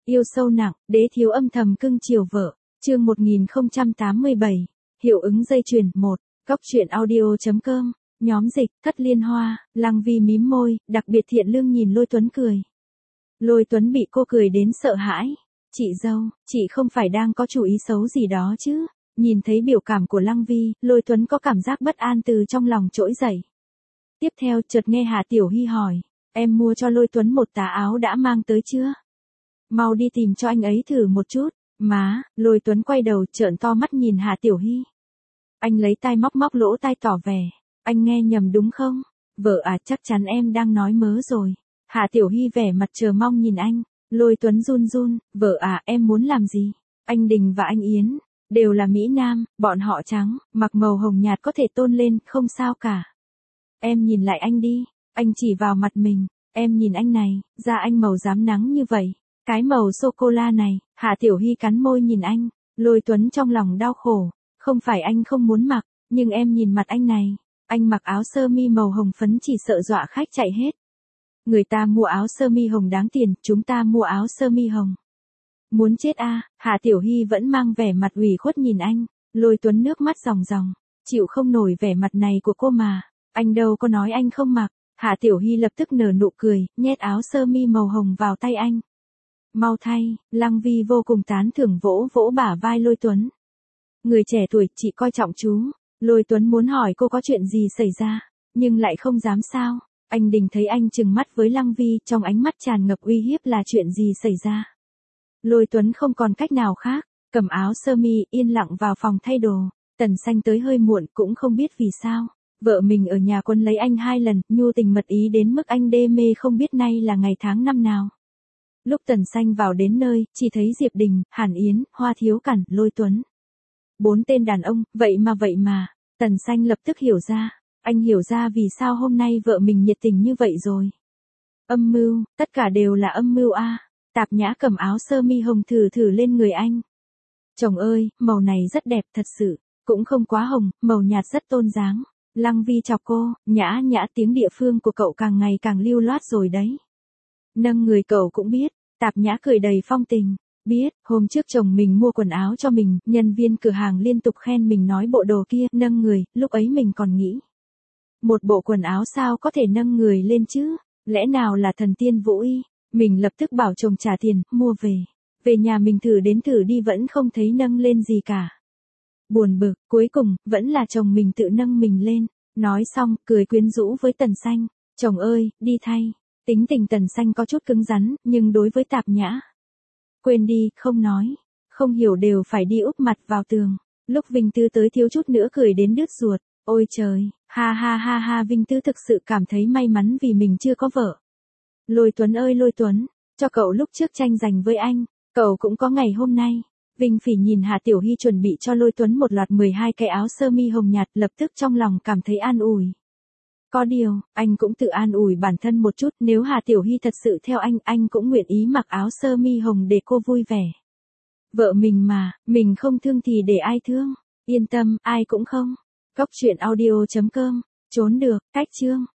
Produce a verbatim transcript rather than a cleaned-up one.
Yêu sâu nặng, đế thiếu âm thầm cưng chiều vợ. Chương một nghìn không trăm tám mươi bảy. Hiệu ứng dây chuyền một. Góc truyện audio.com. Nhóm dịch, Thất Liên Hoa. Lăng Vi mím môi, đặc biệt thiện lương nhìn Lôi Tuấn cười. Lôi Tuấn bị cô cười đến sợ hãi. Chị dâu, chị không phải đang có chủ ý xấu gì đó chứ? Nhìn thấy biểu cảm của Lăng Vi, Lôi Tuấn có cảm giác bất an từ trong lòng trỗi dậy. Tiếp theo chợt nghe Hà Tiểu Hy hỏi, em mua cho Lôi Tuấn một tà áo đã mang tới chưa? Mau đi tìm cho anh ấy thử một chút. Má, Lôi Tuấn quay đầu trợn to mắt nhìn Hà Tiểu Hy. Anh lấy tai móc móc lỗ tai tỏ vẻ, anh nghe nhầm đúng không? Vợ à, chắc chắn em đang nói mớ rồi. Hà Tiểu Hy vẻ mặt chờ mong nhìn anh. Lôi Tuấn run run, vợ à, em muốn làm gì? Anh Đình và anh Yến đều là Mỹ Nam, bọn họ trắng, mặc màu hồng nhạt có thể tôn lên, không sao cả. Em nhìn lại anh đi, anh chỉ vào mặt mình, em nhìn anh này, da anh màu rám nắng như vậy, cái màu sô-cô-la này. Hà Tiểu Hy cắn môi nhìn anh. Lôi Tuấn trong lòng đau khổ, không phải anh không muốn mặc, nhưng em nhìn mặt anh này, anh mặc áo sơ mi màu hồng phấn chỉ sợ dọa khách chạy hết. Người ta mua áo sơ mi hồng đáng tiền, chúng ta mua áo sơ mi hồng. Muốn chết a. À, Hà Tiểu Hy vẫn mang vẻ mặt ủy khuất nhìn anh. Lôi Tuấn nước mắt ròng ròng, chịu không nổi vẻ mặt này của cô mà. Anh đâu có nói anh không mặc. Hà Tiểu Hy lập tức nở nụ cười, nhét áo sơ mi màu hồng vào tay anh. Mau thay, Lăng Vi vô cùng tán thưởng vỗ vỗ bả vai Lôi Tuấn. Người trẻ tuổi, chị coi trọng chú. Lôi Tuấn muốn hỏi cô có chuyện gì xảy ra, nhưng lại không dám sao. Anh Đình thấy anh trừng mắt với Lăng Vi, trong ánh mắt tràn ngập uy hiếp là chuyện gì xảy ra. Lôi Tuấn không còn cách nào khác, cầm áo sơ mi yên lặng vào phòng thay đồ. Tần Xanh tới hơi muộn cũng không biết vì sao. Vợ mình ở nhà quấn lấy anh hai lần, nhu tình mật ý đến mức anh đê mê không biết nay là ngày tháng năm nào. Lúc Tần Xanh vào đến nơi, chỉ thấy Diệp Đình, Hàn Yến, Hoa Thiếu Cẩn, Lôi Tuấn. Bốn tên đàn ông, vậy mà vậy mà. Tần Xanh lập tức hiểu ra. Anh hiểu ra vì sao hôm nay vợ mình nhiệt tình như vậy rồi. Âm mưu, tất cả đều là âm mưu a. À. Tạp Nhã cầm áo sơ mi hồng thử thử lên người anh. Chồng ơi, màu này rất đẹp thật sự, cũng không quá hồng, màu nhạt rất tôn dáng. Lăng Vi chọc cô, Nhã Nhã tiếng địa phương của cậu càng ngày càng lưu loát rồi đấy. Nâng người cậu cũng biết. Tạp Nhã cười đầy phong tình. Biết, hôm trước chồng mình mua quần áo cho mình, nhân viên cửa hàng liên tục khen mình nói bộ đồ kia nâng người, lúc ấy mình còn nghĩ. Một bộ quần áo sao có thể nâng người lên chứ, lẽ nào là thần tiên vũ y. Mình lập tức bảo chồng trả tiền, mua về. Về nhà mình thử đến thử đi vẫn không thấy nâng lên gì cả. Buồn bực, cuối cùng, vẫn là chồng mình tự nâng mình lên. Nói xong, cười quyến rũ với Tần Xanh. Chồng ơi, đi thay. Tính tình Tần Xanh có chút cứng rắn, nhưng đối với Tạp Nhã. Quên đi, không nói. Không hiểu đều phải đi úp mặt vào tường. Lúc Vinh Tư tới thiếu chút nữa cười đến đứt ruột. Ôi trời, ha ha ha ha Vinh Tư thực sự cảm thấy may mắn vì mình chưa có vợ. Lôi Tuấn ơi Lôi Tuấn, cho cậu lúc trước tranh giành với anh, cậu cũng có ngày hôm nay. Vinh Phỉ nhìn Hà Tiểu Hy chuẩn bị cho Lôi Tuấn một loạt mười hai cái áo sơ mi hồng nhạt, lập tức trong lòng cảm thấy an ủi. Có điều, anh cũng tự an ủi bản thân một chút, nếu Hà Tiểu Hy thật sự theo anh, anh cũng nguyện ý mặc áo sơ mi hồng để cô vui vẻ. Vợ mình mà, mình không thương thì để ai thương, yên tâm, ai cũng không. Góc truyện audio.com, trốn được, cách chương.